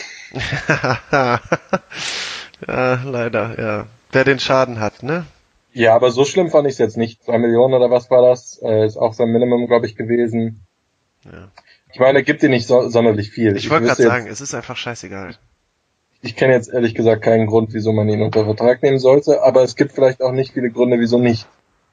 Ja, leider, ja. Wer den Schaden hat, ne? Ja, aber so schlimm fand ich es jetzt nicht. Zwei Millionen oder was war das? Äh, ist auch sein Minimum, glaube ich, gewesen. Ja. Ich meine, gibt dir nicht so, sonderlich viel. Ich, ich wollte gerade sagen, es ist einfach scheißegal. Ich kenne jetzt ehrlich gesagt keinen Grund, wieso man ihn unter Vertrag nehmen sollte, aber es gibt vielleicht auch nicht viele Gründe, wieso nicht.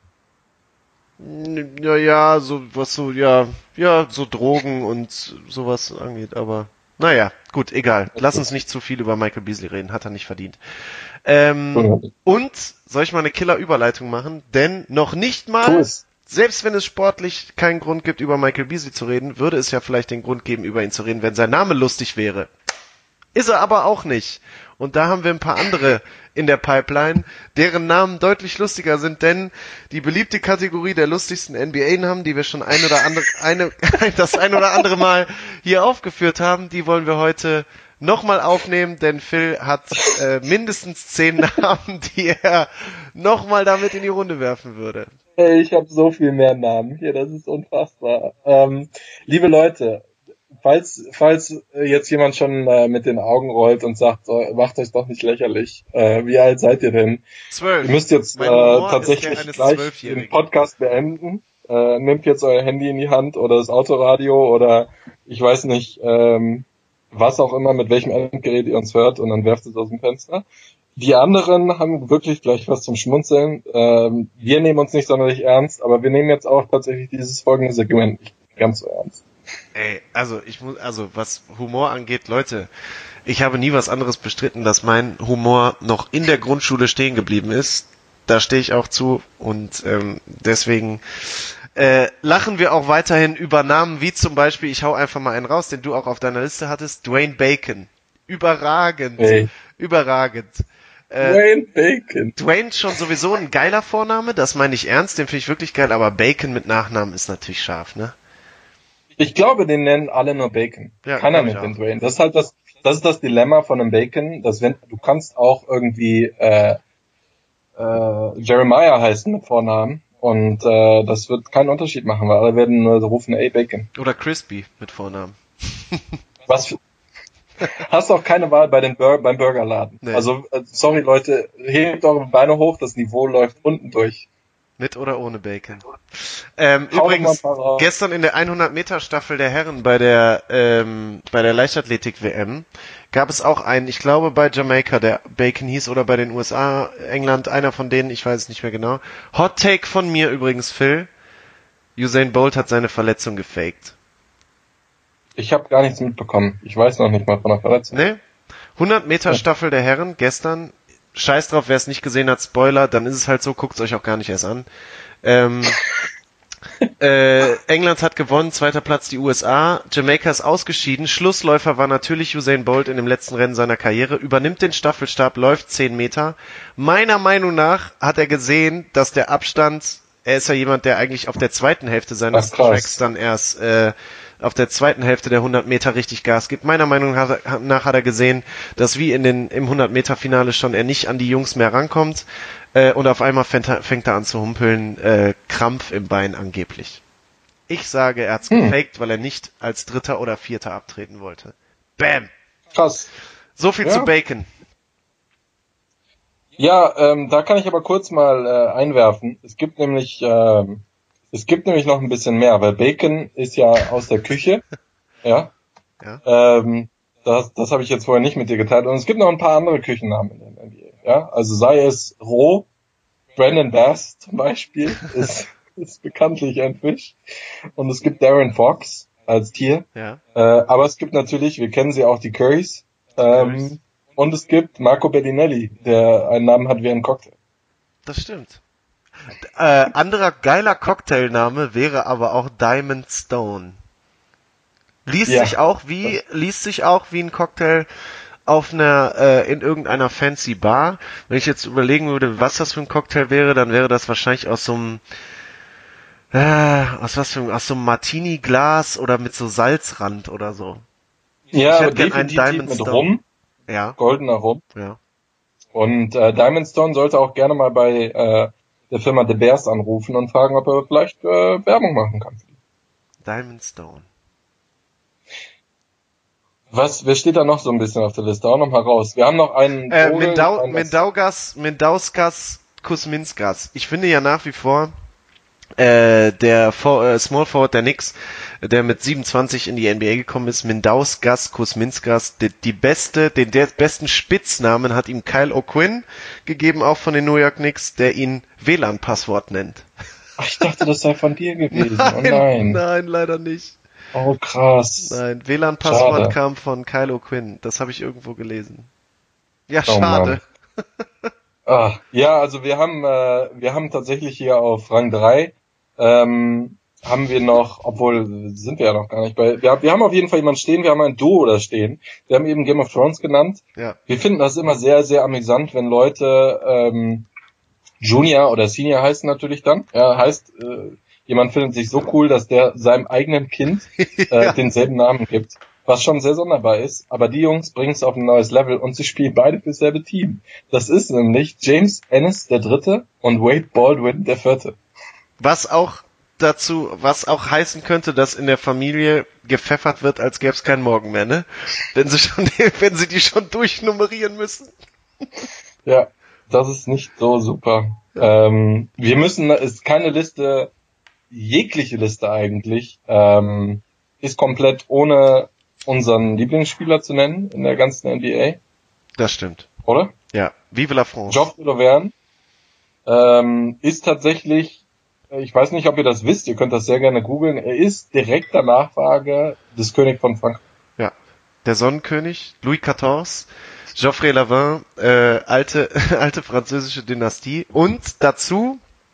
Ja, ja, so, was so, ja, ja, so Drogen und sowas angeht, aber, naja, gut, egal. Okay. Lass uns nicht zu viel über Michael Beasley reden, hat er nicht verdient. Ähm, mhm. Und, soll ich mal eine Killer-Überleitung machen? Denn noch nicht mal, cool. Selbst wenn es sportlich keinen Grund gibt, über Michael Beasley zu reden, würde es ja vielleicht den Grund geben, über ihn zu reden, wenn sein Name lustig wäre. Ist er aber auch nicht. Und da haben wir ein paar andere in der Pipeline, deren Namen deutlich lustiger sind, denn die beliebte Kategorie der lustigsten N B A-Namen, die wir schon ein oder andere, eine, das ein oder andere Mal hier aufgeführt haben, die wollen wir heute nochmal aufnehmen, denn Phil hat äh, mindestens zehn Namen, die er nochmal damit in die Runde werfen würde. Hey, ich habe so viel mehr Namen hier, das ist unfassbar. Ähm, liebe Leute, Falls, falls jetzt jemand schon äh, mit den Augen rollt und sagt, so, macht euch doch nicht lächerlich, äh, wie alt seid ihr denn? Zwölf. Ihr müsst jetzt äh, tatsächlich gleich den Podcast beenden. Äh, nehmt jetzt euer Handy in die Hand oder das Autoradio oder ich weiß nicht, ähm, was auch immer, mit welchem Endgerät ihr uns hört und dann werft es aus dem Fenster. Die anderen haben wirklich gleich was zum Schmunzeln. Ähm, wir nehmen uns nicht sonderlich ernst, aber wir nehmen jetzt auch tatsächlich dieses folgende Segment nicht ganz so ernst. Ey, also ich muss, also was Humor angeht, Leute, ich habe nie was anderes bestritten, dass mein Humor noch in der Grundschule stehen geblieben ist. Da stehe ich auch zu und ähm, deswegen äh, lachen wir auch weiterhin über Namen wie zum Beispiel, ich hau einfach mal einen raus, den du auch auf deiner Liste hattest, Dwayne Bacon. Überragend, hey. überragend. Äh, Dwayne Bacon. Dwayne schon sowieso ein geiler Vorname, das meine ich ernst, den finde ich wirklich geil, aber Bacon mit Nachnamen ist natürlich scharf, ne? Ich glaube, den nennen alle nur Bacon. Ja, Keiner nennt den Dwayne. Das ist halt das, das ist das Dilemma von einem Bacon, dass wenn, du kannst auch irgendwie, äh, äh, Jeremiah heißen mit Vornamen und, äh, das wird keinen Unterschied machen, weil alle werden nur rufen, ey, Bacon. Oder Crispy mit Vornamen. Was für, hast auch keine Wahl bei den Bur- beim Burgerladen. Nee. Also, äh, sorry Leute, hebt eure Beine hoch, das Niveau läuft unten durch. Mit oder ohne Bacon. Ähm, übrigens, gestern in der hundert Meter Staffel der Herren bei der ähm, bei der Leichtathletik-W M gab es auch einen, ich glaube bei Jamaika, der Bacon hieß, oder bei den U S A, England, einer von denen, ich weiß es nicht mehr genau. Hot Take von mir übrigens, Phil. Usain Bolt hat seine Verletzung gefaked. Ich habe gar nichts mitbekommen. Ich weiß noch nicht mal von der Verletzung. Nee? hundert Meter Staffel der Herren, gestern. Scheiß drauf, wer es nicht gesehen hat, Spoiler, dann ist es halt so, guckt's euch auch gar nicht erst an. Ähm, äh, England hat gewonnen, zweiter Platz die U S A, Jamaika ist ausgeschieden, Schlussläufer war natürlich Usain Bolt in dem letzten Rennen seiner Karriere, übernimmt den Staffelstab, läuft zehn Meter. Meiner Meinung nach hat er gesehen, dass der Abstand er ist ja jemand, der eigentlich auf der zweiten Hälfte seines Tracks dann erst äh, auf der zweiten Hälfte der hundert Meter richtig Gas gibt. Meiner Meinung nach hat er gesehen, dass wie in den im hundert Meter Finale schon er nicht an die Jungs mehr rankommt äh, und auf einmal fängt er, fängt er an zu humpeln, äh, Krampf im Bein angeblich. Ich sage, er hat's hm. gefaked, weil er nicht als Dritter oder Vierter abtreten wollte. Bam! Krass. So viel ja. zu Bacon. Ja, ähm, da kann ich aber kurz mal äh, einwerfen. Es gibt nämlich ähm, es gibt nämlich noch ein bisschen mehr, weil Bacon ist ja aus der Küche. Ja. ja. Ähm, das das habe ich jetzt vorher nicht mit dir geteilt. Und es gibt noch ein paar andere Küchennamen in der N B A. Ja, also sei es roh, Brandon Bass zum Beispiel ist ist bekanntlich ein Fisch. Und es gibt Darren Fox als Tier. Ja. Äh, aber es gibt natürlich, wir kennen sie auch, die Currys. Ähm, Currys. Und es gibt Marco Bellinelli, der einen Namen hat wie ein Cocktail. Das stimmt. Äh, anderer geiler Cocktailname wäre aber auch Diamond Stone. Liest ja. sich auch wie, liest sich auch wie ein Cocktail auf einer, äh, in irgendeiner fancy Bar. Wenn ich jetzt überlegen würde, was das für ein Cocktail wäre, dann wäre das wahrscheinlich aus so einem, äh, aus was für, aus so einem Martini-Glas oder mit so Salzrand oder so. Ja, ich aber definitiv mit Stone. Rum. Ja. Goldener Rum. Ja. Und äh, Diamond Stone sollte auch gerne mal bei äh, der Firma The Bears anrufen und fragen, ob er vielleicht äh, Werbung machen kann. Diamond Stone. Was, wer steht da noch so ein bisschen auf der Liste? Auch noch mal raus. Wir haben noch einen äh, Vogel, Mindau, einen Mindaugas, Mindauskas Kuzminskas. Ich finde ja nach wie vor äh, der For- äh, Small Forward der Knicks, der mit siebenundzwanzig in die N B A gekommen ist, Mindauskas Kuzminskas, die, die beste, den der besten Spitznamen hat ihm Kyle O'Quinn gegeben, auch von den New York Knicks, der ihn W L A N-Passwort nennt. Ach, ich dachte, das sei von dir gewesen. Nein, oh nein. Nein, leider nicht. Oh, krass. Nein, W L A N-Passwort Schade. kam von Kyle O'Quinn. Das habe ich irgendwo gelesen. Ja, Oh, schade. Ah, ja, also wir haben äh, wir haben tatsächlich hier auf Rang drei ähm, haben wir noch, obwohl sind wir ja noch gar nicht bei, wir, wir haben auf jeden Fall jemanden stehen, wir haben ein Duo da stehen. Wir haben eben Game of Thrones genannt. Ja. Wir finden das immer sehr, sehr amüsant, wenn Leute ähm, Junior oder Senior heißen natürlich dann. Ja, heißt, äh, jemand findet sich so cool, dass der seinem eigenen Kind äh, Ja. denselben Namen gibt. Was schon sehr sonderbar ist, aber die Jungs bringen es auf ein neues Level und sie spielen beide für dasselbe Team. Das ist nämlich James Ennis der Dritte und Wade Baldwin der Vierte. Was auch dazu, was auch heißen könnte, dass in der Familie gepfeffert wird, als gäbe es keinen Morgen mehr, ne? Wenn sie schon, wenn sie die schon durchnummerieren müssen. Ja, das ist nicht so super. Ja. Ähm, wir müssen, ist keine Liste, jegliche Liste eigentlich, ähm, ist komplett ohne unseren Lieblingsspieler zu nennen in der ganzen N B A, Das stimmt. oder? Ja. Vive la France. Geoffrey Lauvergne ähm, ist tatsächlich, ich weiß nicht, ob ihr das wisst, ihr könnt das sehr gerne googeln, er ist direkter Nachfrage des Königs von Frankreich. Ja. Der Sonnenkönig, Louis vierzehn, Geoffrey Lauvergne, äh, alte, alte französische Dynastie. Und dazu,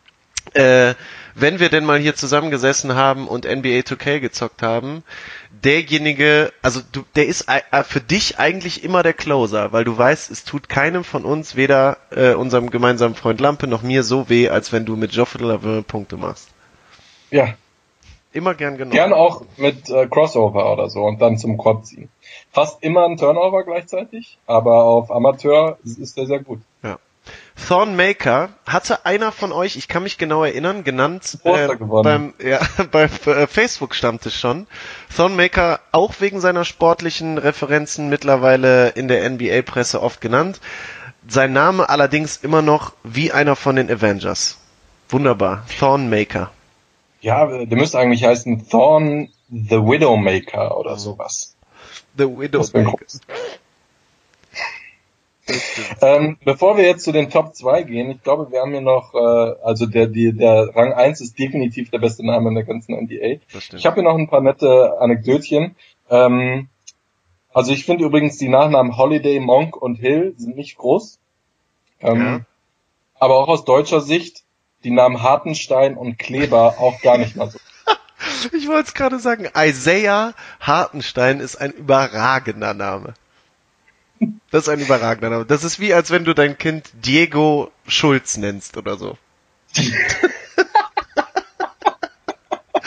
äh, wenn wir denn mal hier zusammengesessen haben und N B A zwei K gezockt haben, derjenige, also du, der ist äh, für dich eigentlich immer der Closer, weil du weißt, es tut keinem von uns, weder äh, unserem gemeinsamen Freund Lampe noch mir so weh, als wenn du mit Geoffrey Lauvergne Punkte machst. Ja, Immer gern genommen. gern auch mit äh, Crossover oder so und dann zum Quad ziehen. Fast immer ein Turnover gleichzeitig, aber auf Amateur ist der sehr gut. Ja. Thornmaker hatte einer von euch, ich kann mich genau erinnern, genannt Poster äh, gewonnen. beim ja, beim äh, Facebook-Stammtisch schon. Thornmaker auch wegen seiner sportlichen Referenzen mittlerweile in der N B A-Presse oft genannt. Sein Name allerdings immer noch wie einer von den Avengers. Wunderbar. Thornmaker. Ja, der müsste eigentlich heißen Thorn the Widowmaker oder sowas. The Das wär Widowmaker. groß. Ähm, bevor wir jetzt zu den Top zwei gehen, ich glaube, wir haben hier noch, äh, also der, die, der Rang eins ist definitiv der beste Name in der ganzen N B A. Das stimmt. Ich habe hier noch ein paar nette Anekdötchen. Ähm, also ich finde übrigens die Nachnamen Holiday, Monk und Hill sind nicht groß. Ähm, Ja. Aber auch aus deutscher Sicht die Namen Hartenstein und Kleber auch gar nicht mal so. Ich wollte es gerade sagen, Isaiah Hartenstein ist ein überragender Name. Das ist ein überragender Name. Das ist wie, als wenn du dein Kind Diego Schulz nennst oder so.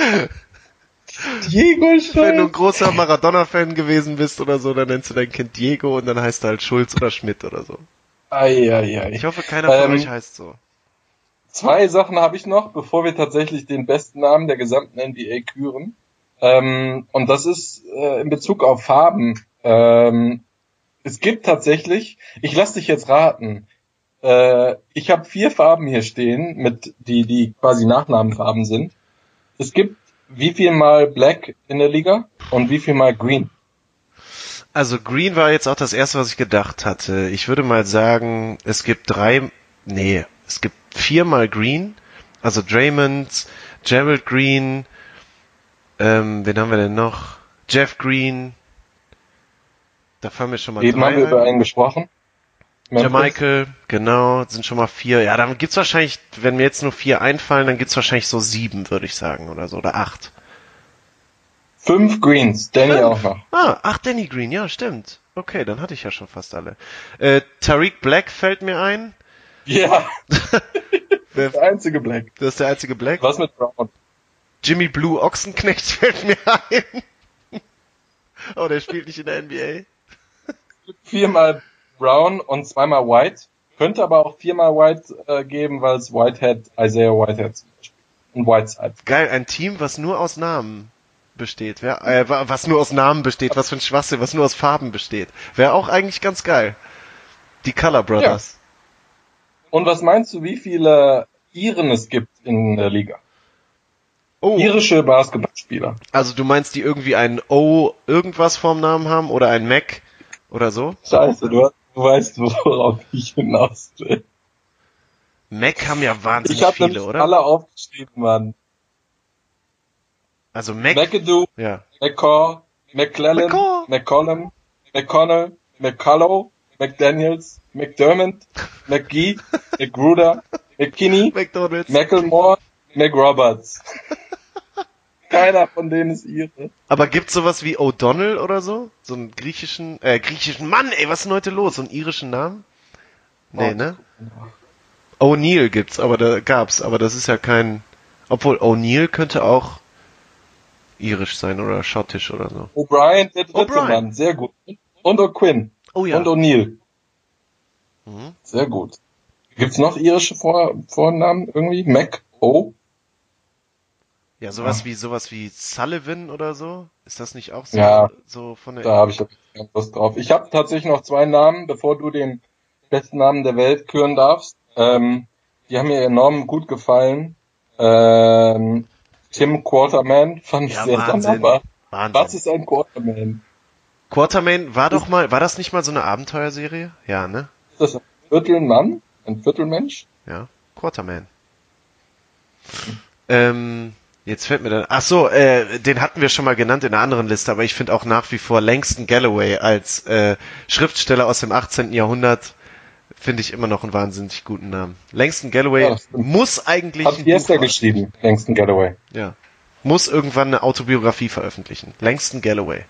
Diego Wenn du Schulz. ein großer Maradona-Fan gewesen bist oder so, dann nennst du dein Kind Diego und dann heißt er halt Schulz oder Schmidt oder so. Eieiei. Ich hoffe, keiner von Ähm, euch heißt so. Zwei Sachen habe ich noch, bevor wir tatsächlich den besten Namen der gesamten N B A küren. Ähm, und das ist äh, in Bezug auf Farben. Ähm, es gibt tatsächlich, ich lass dich jetzt raten, äh, ich habe vier Farben hier stehen, mit die die quasi Nachnamenfarben sind. Es gibt wie viel mal Black in der Liga und wie viel mal Green? Also Green war jetzt auch das erste, was ich gedacht hatte. Ich würde mal sagen, es gibt drei, nee, es gibt viermal Green. Also Draymond, Gerald Green, ähm, wen haben wir denn noch? Jeff Green. Da fallen mir schon mal Eben drei haben wir über ein. einen gesprochen. Memphis. Jermichael, genau, sind schon mal vier. Ja, dann gibt's wahrscheinlich, wenn mir jetzt nur vier einfallen, dann gibt's wahrscheinlich so sieben, würde ich sagen, oder so, oder acht. Fünf Greens, Danny Fünf. auch noch. Ah, ach, Danny Green, ja, stimmt. Okay, dann hatte ich ja schon fast alle. Äh, Tariq Black fällt mir ein. Ja, Wer, der einzige Black. das ist der einzige Black. Was mit Brown? Jimmy Blue Ochsenknecht fällt mir ein. Oh, der spielt nicht in der N B A. Viermal Brown und zweimal White. Könnte aber auch viermal White äh, geben, weil es Whitehead, Isaiah Whitehead zum Beispiel. Und Whiteside. Geil, ein Team, was nur aus Namen besteht. Wer, äh, was nur aus Namen besteht, was für ein Schwachsinn, was nur aus Farben besteht. Wäre auch eigentlich ganz geil. Die Color Brothers. Und was meinst du, wie viele Iren es gibt in der Liga? Oh, Irische Basketballspieler. also du meinst, die irgendwie ein O irgendwas vorm Namen haben oder ein Mac oder so? Scheiße, du, du weißt, worauf ich hinaus will. Mac haben ja wahnsinnig Ich habe viele, nämlich oder? alle aufgeschrieben, Mann. Also Mac, McAdoo, ja. McCaw, McClellan, McCaw. McCollum, McConnell, McCullough, McDaniels, McDermott, McGee, McGruder, McKinney, McDonald's. Macklemore, McRoberts. Keiner von denen ist ihre. Aber gibt's sowas wie O'Donnell oder so? So einen griechischen, äh, griechischen Mann, ey, was ist denn heute los? So einen irischen Namen? Nee, Oh, ne? O'Neill gibt's, aber da gab's, aber das ist ja kein, obwohl O'Neill könnte auch irisch sein oder schottisch oder so. O'Brien, der dritte O'Brien. Mann, sehr gut. Und O'Quinn. Oh ja. Und O'Neill. Mhm. Sehr gut. Gibt's noch irische Vor Vornamen irgendwie? Mac, O? Ja, sowas Ja. wie, sowas wie Sullivan oder so? Ist das nicht auch so, Ja. so von der, Da habe ich keine Lust drauf. Ich habe tatsächlich noch zwei Namen, bevor du den besten Namen der Welt küren darfst. Ähm, die haben mir enorm gut gefallen. Ähm, Tim Quarterman fand ich ja, sehr Wahnsinn. sonderbar. Wahnsinn. Was ist ein Quarterman? Quartermain war doch mal, war das nicht mal so eine Abenteuerserie? Ja, ne? Ist das ein Viertelmann? Ein Viertelmensch? Ja, Quarterman. Ähm, jetzt fällt mir dann, ach so, äh, den hatten wir schon mal genannt in einer anderen Liste, aber ich finde auch nach wie vor Langston Galloway als äh, Schriftsteller aus dem achtzehnten Jahrhundert finde ich immer noch einen wahnsinnig guten Namen. Langston Galloway Ja, das stimmt. muss eigentlich Hat ein Fiesta Buch- geschrieben, Langston Galloway. Ja. Muss irgendwann eine Autobiografie veröffentlichen. Langston Galloway.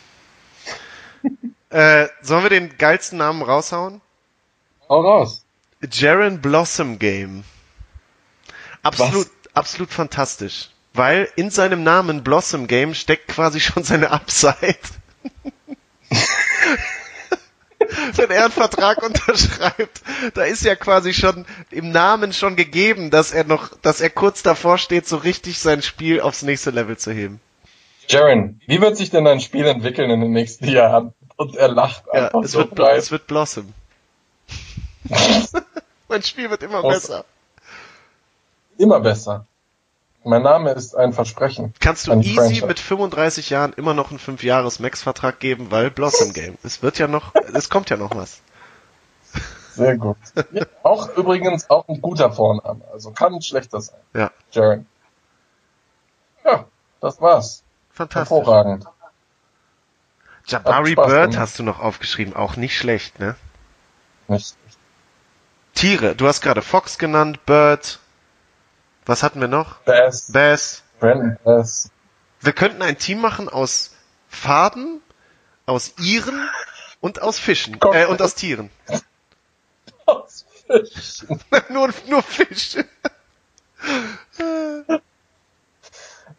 äh, sollen wir den geilsten Namen raushauen? Hau raus. Jaren Blossom Game. Absolut, absolut fantastisch. Weil in seinem Namen Blossom Game steckt quasi schon seine Upside. Wenn er einen Vertrag unterschreibt, da ist ja quasi schon im Namen schon gegeben, dass er noch, dass er kurz davor steht, so richtig sein Spiel aufs nächste Level zu heben. Jaren, wie wird sich denn dein Spiel entwickeln in den nächsten Jahren? Und er lacht Ja, einfach es so wird, Bl- frei. es wird Blossom. Mein Spiel wird immer Aus- besser. Immer besser. Mein Name ist ein Versprechen. Kannst du Ein easy Franchise. mit fünfunddreißig Jahren immer noch einen fünf Jahres Max-Vertrag geben, weil Blossom Game. Es wird ja noch, es kommt ja noch was. Sehr gut. Ja, auch übrigens auch ein guter Vorname. Also kann nicht schlechter sein. Ja, Jaren. Ja, das war's. fantastisch. Hervorragend. Jabari Hat Spaß Bird gemacht. hast du noch aufgeschrieben, auch nicht schlecht, ne? Nicht. Tiere, du hast gerade Fox genannt, Bird. Was hatten wir noch? Bass. Bass. Brandon Bass. Wir könnten ein Team machen aus Faden, aus Iren und aus Fischen. Äh, und aus Tieren. Aus Fischen. nur, nur Fisch.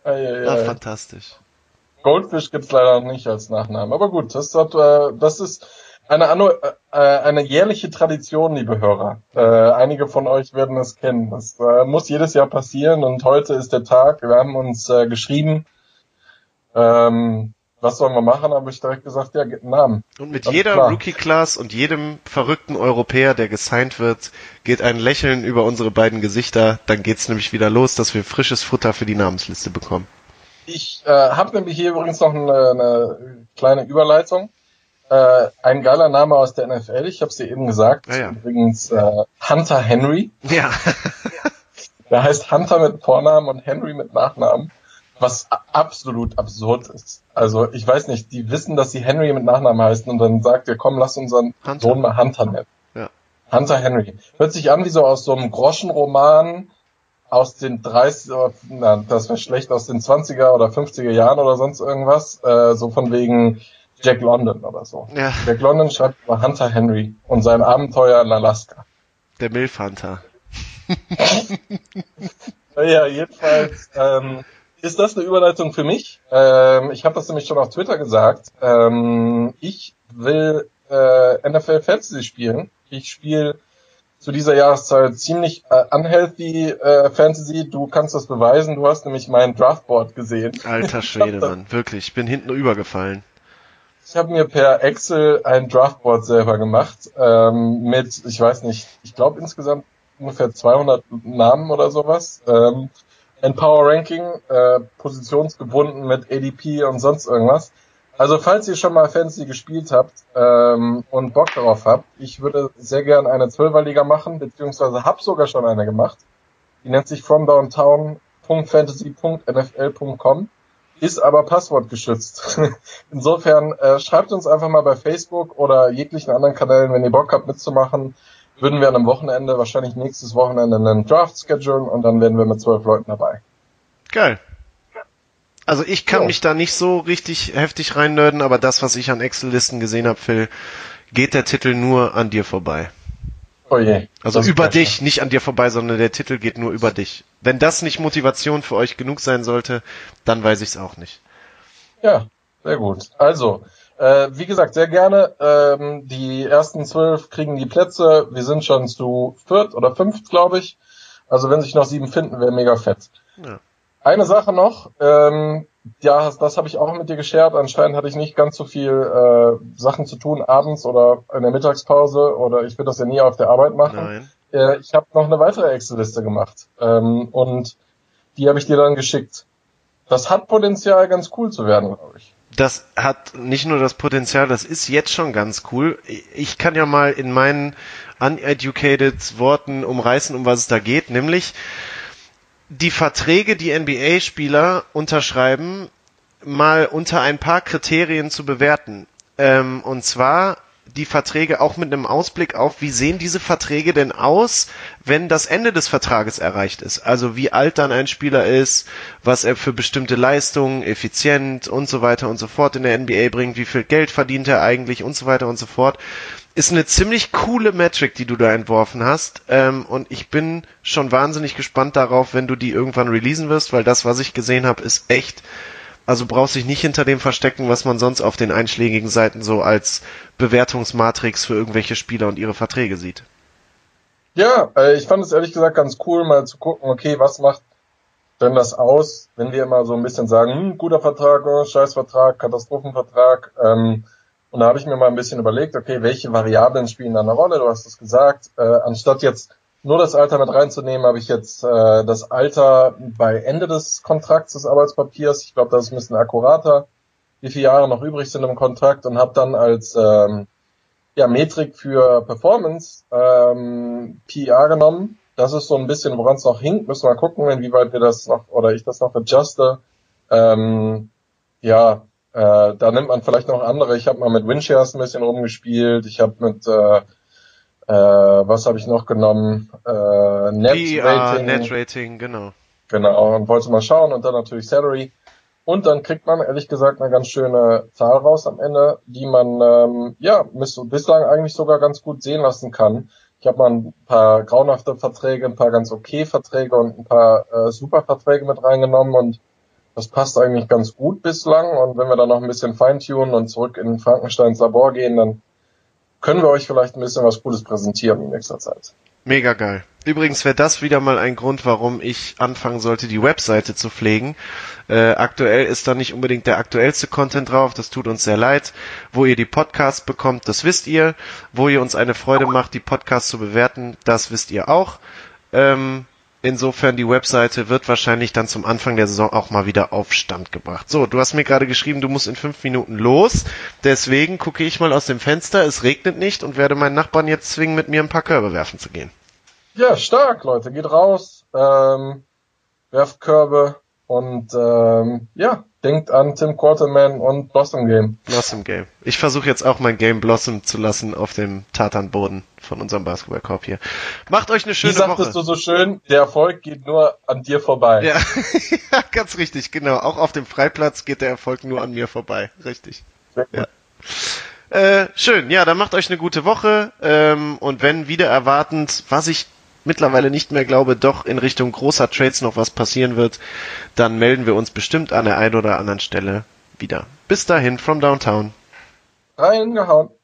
Ei, ei, Ah, ei. fantastisch. Goldfish gibt's leider noch nicht als Nachnamen. Aber gut, das, hat, äh, das ist eine, anno, äh, eine jährliche Tradition, liebe Hörer. Äh, einige von euch werden es kennen. Das äh, muss jedes Jahr passieren und heute ist der Tag. Wir haben uns äh, geschrieben, ähm, was sollen wir machen? Habe ich direkt gesagt, ja, einen Namen. Und mit Alles jeder klar. Rookie-Class und jedem verrückten Europäer, der gesigned wird, geht ein Lächeln über unsere beiden Gesichter. Dann geht's nämlich wieder los, dass wir frisches Futter für die Namensliste bekommen. Ich äh, habe nämlich hier übrigens noch eine, eine kleine Überleitung. Äh, ein geiler Name aus der N F L, ich habe es dir eben gesagt. Ja, ja. Übrigens äh, Hunter Henry. Ja. Der heißt Hunter mit Vornamen und Henry mit Nachnamen, was a- absolut absurd ist. Also ich weiß nicht, die wissen, dass sie Henry mit Nachnamen heißen und dann sagt ihr, komm, lass unseren Hunter. Sohn mal Hunter nennen. Ja. Hunter Henry. Hört sich an wie so aus so einem Groschenroman aus den dreißig, oder, na, das wäre schlecht, aus den zwanziger oder fünfziger Jahren oder sonst irgendwas, äh, so von wegen Jack London oder so. Ja, Jack London schreibt über Hunter Henry und sein Abenteuer in Alaska. der Milf-Hunter. Ja, jedenfalls ähm, ist das eine Überleitung für mich. Ähm, ich habe das nämlich schon auf Twitter gesagt. Ähm, ich will äh, N F L Fantasy spielen. Ich spiele zu dieser Jahreszeit ziemlich äh, unhealthy äh, Fantasy. Du kannst das beweisen. Du hast nämlich mein Draftboard gesehen. Alter Schwede, Mann. Wirklich, ich bin hinten übergefallen. Ich habe mir per Excel ein Draftboard selber gemacht ähm, mit, ich weiß nicht, ich glaube insgesamt ungefähr zweihundert Namen oder sowas. Ähm, ein Power Ranking, äh, positionsgebunden mit A D P und sonst irgendwas. Also falls ihr schon mal Fantasy gespielt habt ähm, und Bock darauf habt, ich würde sehr gern eine Zwölferliga machen, beziehungsweise habe sogar schon eine gemacht. Die nennt sich from downtown punkt fantasy punkt n f l punkt com, ist aber passwortgeschützt. Insofern äh, schreibt uns einfach mal bei Facebook oder jeglichen anderen Kanälen, wenn ihr Bock habt mitzumachen, würden wir an einem Wochenende, wahrscheinlich nächstes Wochenende, einen Draft schedulen und dann werden wir mit zwölf Leuten dabei. Geil. Also ich kann Ja. mich da nicht so richtig heftig reinnörden, aber das, was ich an Excel-Listen gesehen habe, Phil, geht der Titel nur an dir vorbei. Oh je. Also Das ist über klasse. dich, nicht an dir vorbei, sondern der Titel geht nur über dich. Wenn das nicht Motivation für euch genug sein sollte, dann weiß ich es auch nicht. Ja, sehr gut. Also, äh, wie gesagt, sehr gerne. Ähm, die ersten zwölf kriegen die Plätze. Wir sind schon zu viert oder fünft, glaube ich. Also wenn sich noch sieben finden, wäre mega fett. Ja. Eine Sache noch, ähm, ja, das, das habe ich auch mit dir geshared. Anscheinend hatte ich nicht ganz so viel äh, Sachen zu tun abends oder in der Mittagspause oder ich würde das ja nie auf der Arbeit machen. Nein. Äh, ich habe noch eine weitere Excel-Liste gemacht ähm, und die habe ich dir dann geschickt. Das hat Potenzial, ganz cool zu werden, glaube ich. Das hat nicht nur das Potenzial, das ist jetzt schon ganz cool. Ich kann ja mal in meinen uneducated Worten umreißen, um was es da geht, nämlich die Verträge, die N B A-Spieler unterschreiben, mal unter ein paar Kriterien zu bewerten. Ähm, und zwar die Verträge auch mit einem Ausblick auf, wie sehen diese Verträge denn aus, wenn das Ende des Vertrages erreicht ist. Also wie alt dann ein Spieler ist, was er für bestimmte Leistungen, effizient und so weiter und so fort in der N B A bringt, wie viel Geld verdient er eigentlich und so weiter und so fort. Ist eine ziemlich coole Metric, die du da entworfen hast. Ähm, und ich bin schon wahnsinnig gespannt darauf, wenn du die irgendwann releasen wirst, weil das, was ich gesehen habe, ist echt. Also brauchst dich nicht hinter dem verstecken, was man sonst auf den einschlägigen Seiten so als Bewertungsmatrix für irgendwelche Spieler und ihre Verträge sieht. Ja, äh, ich fand es ehrlich gesagt ganz cool, mal zu gucken, okay, was macht denn das aus, wenn wir immer so ein bisschen sagen, hm, guter Vertrag, oh, Scheißvertrag, Katastrophenvertrag. Ähm, und da habe ich mir mal ein bisschen überlegt, okay, welche Variablen spielen da eine Rolle? Du hast es gesagt. Äh, anstatt jetzt nur das Alter mit reinzunehmen, habe ich jetzt äh, das Alter bei Ende des Kontrakts des Arbeitspapiers. Ich glaube, das ist ein bisschen akkurater, wie viele Jahre noch übrig sind im Kontrakt und habe dann als ähm, ja, Metrik für Performance ähm, P R genommen. Das ist so ein bisschen, woran es noch hinkt. Müssen wir mal gucken, inwieweit wir das noch oder ich das noch adjuste. Ähm, ja, äh, da nimmt man vielleicht noch andere. Ich habe mal mit Winshares ein bisschen rumgespielt. Ich habe mit äh, Äh, was habe ich noch genommen? Äh, Net P R, Rating. Net Rating, genau. Genau, und wollte mal schauen und dann natürlich Salary. Und dann kriegt man ehrlich gesagt eine ganz schöne Zahl raus am Ende, die man ähm, ja bislang eigentlich sogar ganz gut sehen lassen kann. Ich habe mal ein paar grauenhafte Verträge, ein paar ganz okay Verträge und ein paar äh, super Verträge mit reingenommen und das passt eigentlich ganz gut bislang. Und wenn wir dann noch ein bisschen feintunen und zurück in Frankensteins Labor gehen, dann können wir euch vielleicht ein bisschen was Cooles präsentieren in nächster Zeit. Mega geil. Übrigens wäre das wieder mal ein Grund, warum ich anfangen sollte, die Webseite zu pflegen. Äh, aktuell ist da nicht unbedingt der aktuellste Content drauf, das tut uns sehr leid. Wo ihr die Podcasts bekommt, das wisst ihr. Wo ihr uns eine Freude macht, die Podcasts zu bewerten, das wisst ihr auch. Ähm, insofern, die Webseite wird wahrscheinlich dann zum Anfang der Saison auch mal wieder auf Stand gebracht. So, du hast mir gerade geschrieben, du musst in fünf Minuten los. Deswegen gucke ich mal aus dem Fenster, es regnet nicht und werde meinen Nachbarn jetzt zwingen, mit mir ein paar Körbe werfen zu gehen. Ja, stark, Leute. Geht raus, ähm, werft Körbe und ähm, ja, denkt an Tim Quarterman und Blossom Game. Blossom Game. Ich versuche jetzt auch mein Game Blossom zu lassen auf dem Tatanboden von unserem Basketballkorb hier. Macht euch eine schöne Wie sagtest Woche. du so schön, der Erfolg geht nur an dir vorbei. Ja. Ja, ganz richtig, genau. Auch auf dem Freiplatz geht der Erfolg nur an mir vorbei. Richtig. Ja. Äh, schön, ja, dann macht euch eine gute Woche ähm, und wenn wieder erwartend, was ich mittlerweile nicht mehr glaube, doch in Richtung großer Trades noch was passieren wird, dann melden wir uns bestimmt an der einen oder anderen Stelle wieder. Bis dahin, from Downtown. Reingehauen.